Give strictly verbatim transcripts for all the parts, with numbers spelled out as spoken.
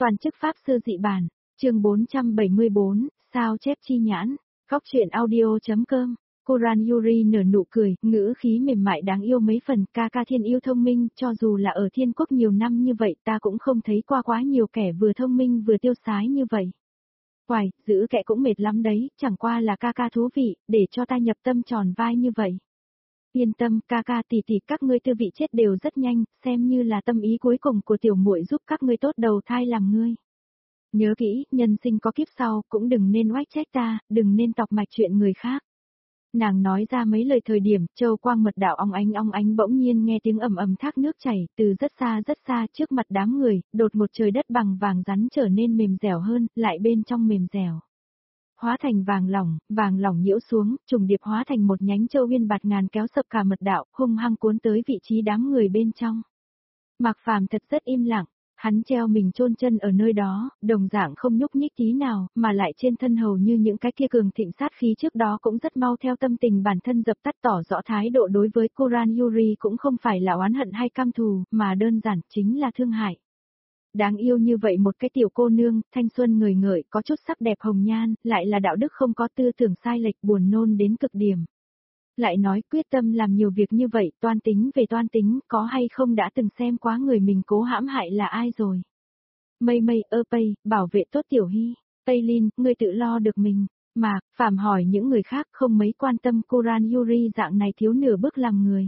Toàn chức pháp sư dị bản, chương bốn trăm bảy mươi bốn, sao chép chi nhãn, góc truyện audio.com. Kuran Yuri nở nụ cười, ngữ khí mềm mại đáng yêu mấy phần, ca ca thiên yêu thông minh, cho dù là ở thiên quốc nhiều năm như vậy ta cũng không thấy qua quá nhiều kẻ vừa thông minh vừa tiêu sái như vậy. Hoài, giữ kẻ cũng mệt lắm đấy, chẳng qua là ca ca thú vị, để cho ta nhập tâm tròn vai như vậy. Yên tâm, ca ca tỷ tỷ các ngươi tư vị chết đều rất nhanh, xem như là tâm ý cuối cùng của tiểu muội giúp các ngươi tốt đầu thai làm ngươi. Nhớ kỹ, nhân sinh có kiếp sau, cũng đừng nên oách trách ta, đừng nên tọc mạch chuyện người khác. Nàng nói ra mấy lời thời điểm, châu quang mật đạo ong ánh ong ánh bỗng nhiên nghe tiếng ầm ầm thác nước chảy, từ rất xa rất xa trước mặt đám người, đột một trời đất bằng vàng rắn trở nên mềm dẻo hơn, lại bên trong mềm dẻo. Hóa thành vàng lỏng, vàng lỏng nhiễu xuống, trùng điệp hóa thành một nhánh châu uyên bạt ngàn kéo sập cả mật đạo, hung hăng cuốn tới vị trí đám người bên trong. Mạc Phàm thật rất im lặng. Hắn treo mình chôn chân ở nơi đó, đồng dạng không nhúc nhích tí nào, mà lại trên thân hầu như những cái kia cường thịnh sát khí trước đó cũng rất mau theo tâm tình bản thân dập tắt, tỏ rõ thái độ đối với Kuran Yuri cũng không phải là oán hận hay căm thù, mà đơn giản chính là thương hại. Đáng yêu như vậy một cái tiểu cô nương, thanh xuân ngời ngời, có chút sắc đẹp hồng nhan, lại là đạo đức không có, tư tưởng sai lệch, buồn nôn đến cực điểm. Lại nói quyết tâm làm nhiều việc như vậy, toan tính về toan tính, có hay không đã từng xem quá người mình cố hãm hại là ai rồi. Mây mây ơ pây, bảo vệ tốt tiểu hy, Tây Linh, ngươi tự lo được mình, mà, Phàm hỏi những người khác không mấy quan tâm Kuran Yuri dạng này thiếu nửa bước làm người.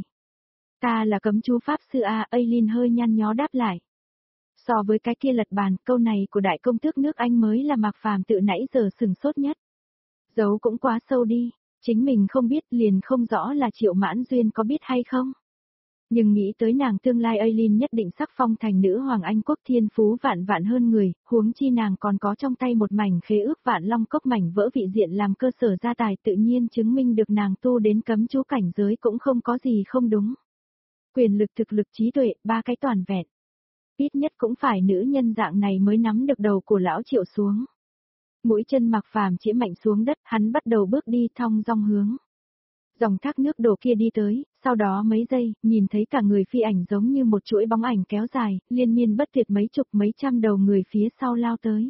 Ta là cấm chú pháp sư A, Aylin hơi nhăn nhó đáp lại. So với cái kia lật bàn, câu này của đại công tước nước Anh mới là Mạc Phàm tự nãy giờ sừng sốt nhất. Giấu cũng quá sâu đi. Chính mình không biết liền không rõ là Triệu Mãn Duyên có biết hay không. Nhưng nghĩ tới nàng tương lai Aylin nhất định sắc phong thành nữ hoàng Anh quốc thiên phú vạn vạn hơn người, huống chi nàng còn có trong tay một mảnh khế ước vạn long cốc mảnh vỡ vị diện làm cơ sở gia tài, tự nhiên chứng minh được nàng tu đến cấm chú cảnh giới cũng không có gì không đúng. Quyền lực, thực lực, trí tuệ, ba cái toàn vẹn. Ít nhất cũng phải nữ nhân dạng này mới nắm được đầu của lão Triệu xuống. Mũi chân Mạc Phàm chĩa mạnh xuống đất, hắn bắt đầu bước đi thong dong hướng dòng thác nước đổ kia đi tới, sau đó mấy giây, nhìn thấy cả người phi ảnh giống như một chuỗi bóng ảnh kéo dài, liên miên bất tuyệt mấy chục mấy trăm đầu người phía sau lao tới.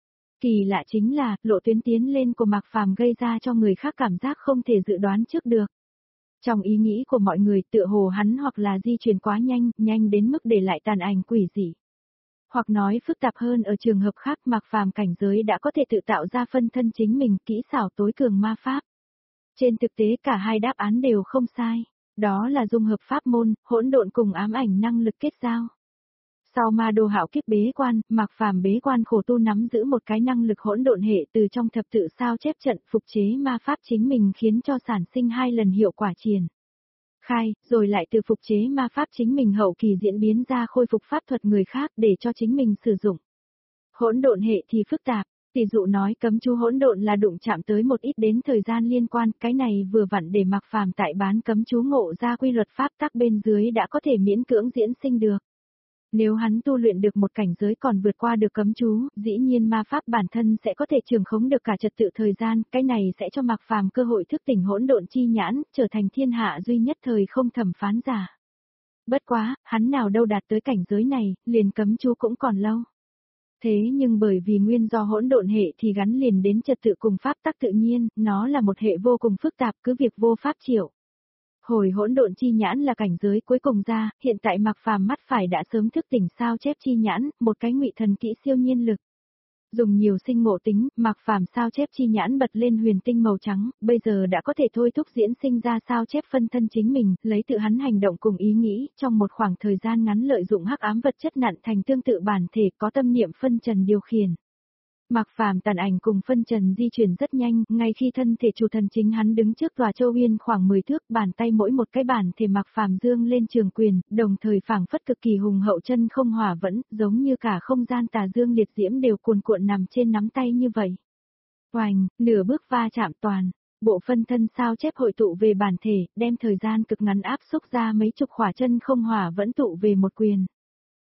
Kỳ lạ chính là, lộ tuyến tiến lên của Mạc Phàm gây ra cho người khác cảm giác không thể dự đoán trước được. Trong ý nghĩ của mọi người tựa hồ hắn hoặc là di chuyển quá nhanh, nhanh đến mức để lại tàn ảnh quỷ dị. Hoặc nói phức tạp hơn ở trường hợp khác, Mạc Phàm cảnh giới đã có thể tự tạo ra phân thân chính mình, kỹ xảo tối cường ma pháp. Trên thực tế cả hai đáp án đều không sai, đó là dung hợp pháp môn, hỗn độn cùng ám ảnh năng lực kết giao. Sau ma đồ hạo kiếp bế quan, Mạc Phàm bế quan khổ tu nắm giữ một cái năng lực hỗn độn hệ từ trong thập tự sao chép trận phục chế ma pháp chính mình, khiến cho sản sinh hai lần hiệu quả triển khai, rồi lại từ phục chế ma pháp chính mình hậu kỳ diễn biến ra khôi phục pháp thuật người khác để cho chính mình sử dụng. Hỗn độn hệ thì phức tạp, tỷ dụ nói cấm chú hỗn độn là đụng chạm tới một ít đến thời gian liên quan, cái này vừa vặn để Mạc Phàm tại bán cấm chú ngộ ra quy luật pháp tắc bên dưới đã có thể miễn cưỡng diễn sinh được. Nếu hắn tu luyện được một cảnh giới còn vượt qua được cấm chú, dĩ nhiên ma pháp bản thân sẽ có thể trường khống được cả trật tự thời gian, cái này sẽ cho Mạc Phàm cơ hội thức tỉnh hỗn độn chi nhãn, trở thành thiên hạ duy nhất thời không thẩm phán giả. Bất quá, hắn nào đâu đạt tới cảnh giới này, liền cấm chú cũng còn lâu. Thế nhưng bởi vì nguyên do hỗn độn hệ thì gắn liền đến trật tự cùng pháp tắc tự nhiên, nó là một hệ vô cùng phức tạp, cứ việc vô pháp chịu. Hồi hỗn độn chi nhãn là cảnh giới cuối cùng ra, hiện tại Mạc Phàm mắt phải đã sớm thức tỉnh sao chép chi nhãn, một cái ngụy thần kỹ siêu nhiên lực. Dùng nhiều sinh ngộ tính, Mạc Phàm sao chép chi nhãn bật lên huyền tinh màu trắng, bây giờ đã có thể thôi thúc diễn sinh ra sao chép phân thân chính mình, lấy tự hắn hành động cùng ý nghĩ, trong một khoảng thời gian ngắn lợi dụng hắc ám vật chất nặn thành tương tự bản thể có tâm niệm phân trần điều khiển. Mạc Phàm tàn ảnh cùng phân trần di chuyển rất nhanh, ngay khi thân thể chủ thần chính hắn đứng trước tòa châu uyên khoảng mười thước, bàn tay mỗi một cái bản thể Mạc Phàm dương lên trường quyền, đồng thời phảng phất cực kỳ hùng hậu, chân không hòa vẫn, giống như cả không gian tà dương liệt diễm đều cuồn cuộn nằm trên nắm tay như vậy. Oành, nửa bước va chạm toàn, bộ phân thân sao chép hội tụ về bản thể, đem thời gian cực ngắn áp xúc ra mấy chục khỏa chân không hòa vẫn tụ về một quyền.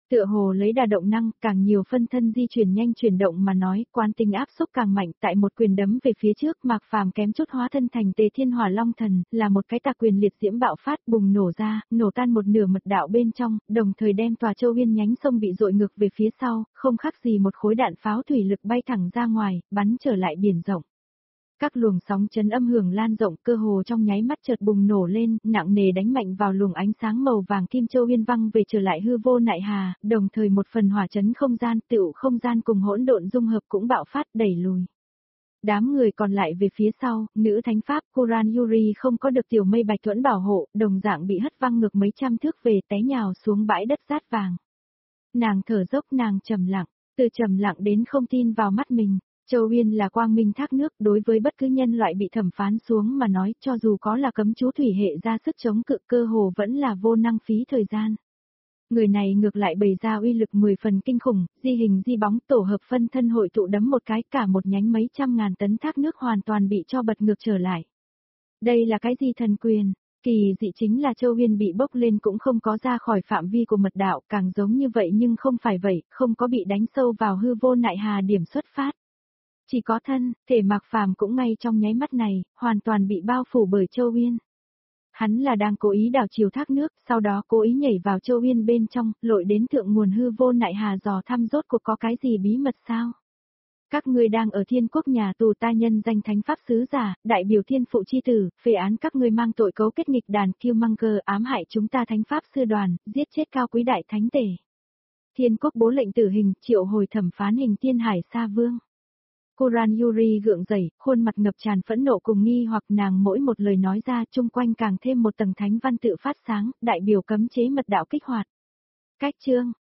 Tựa hồ lấy đà động năng, càng nhiều phân thân di chuyển nhanh chuyển động mà nói, quán tính áp xúc càng mạnh, tại một quyền đấm về phía trước, Mạc Phàm kém chút hóa thân thành Tề Thiên Hỏa Long Thần, là một cái tà quyền liệt diễm bạo phát, bùng nổ ra, nổ tan một nửa mật đạo bên trong, đồng thời đem tòa Châu Uyên nhánh sông bị dội ngược về phía sau, không khác gì một khối đạn pháo thủy lực bay thẳng ra ngoài, bắn trở lại biển rộng. Các luồng sóng chấn âm hưởng lan rộng, cơ hồ trong nháy mắt chợt bùng nổ lên, nặng nề đánh mạnh vào luồng ánh sáng màu vàng kim Châu Uyên văng về trở lại hư vô nại hà, đồng thời một phần hỏa chấn không gian, tựu không gian cùng hỗn độn dung hợp cũng bạo phát đẩy lùi. Đám người còn lại về phía sau, nữ thánh pháp Kuran Yuri không có được tiểu mây bạch thuẫn bảo hộ, đồng dạng bị hất văng ngược mấy trăm thước về té nhào xuống bãi đất rát vàng. Nàng thở dốc, nàng trầm lặng, từ trầm lặng đến không tin vào mắt mình. Châu Uyên là quang minh thác nước, đối với bất cứ nhân loại bị thẩm phán xuống mà nói, cho dù có là cấm chú thủy hệ ra sức chống cự, cơ hồ vẫn là vô năng phí thời gian. Người này ngược lại bày ra uy lực mười phần kinh khủng, di hình di bóng tổ hợp phân thân hội tụ đấm một cái, cả một nhánh mấy trăm ngàn tấn thác nước hoàn toàn bị cho bật ngược trở lại. Đây là cái gì thần quyền? Kỳ dị chính là Châu Uyên bị bốc lên cũng không có ra khỏi phạm vi của mật đạo, càng giống như vậy nhưng không phải vậy, không có bị đánh sâu vào hư vô nại hà điểm xuất phát. Chỉ có thân, thể Mạc Phàm cũng ngay trong nháy mắt này, hoàn toàn bị bao phủ bởi Châu Uyên. Hắn là đang cố ý đảo chiều thác nước, sau đó cố ý nhảy vào Châu Uyên bên trong, lội đến thượng nguồn hư vô nại hà dò thăm rốt cuộc có cái gì bí mật sao? Các ngươi đang ở thiên quốc nhà tù, ta nhân danh thánh pháp sứ giả, đại biểu thiên phụ chi tử, phê án các ngươi mang tội cấu kết nghịch đàn Killmonger, ám hại chúng ta thánh pháp sư đoàn, giết chết cao quý đại thánh tể. Thiên quốc bố lệnh tử hình, triệu hồi thẩm phán hình Tiên Hải Sa Vương. Kuran Yuri gượng dậy, khuôn mặt ngập tràn phẫn nộ cùng nghi hoặc, nàng mỗi một lời nói ra chung quanh càng thêm một tầng thánh văn tự phát sáng, đại biểu cấm chế mật đạo kích hoạt. Cách chương,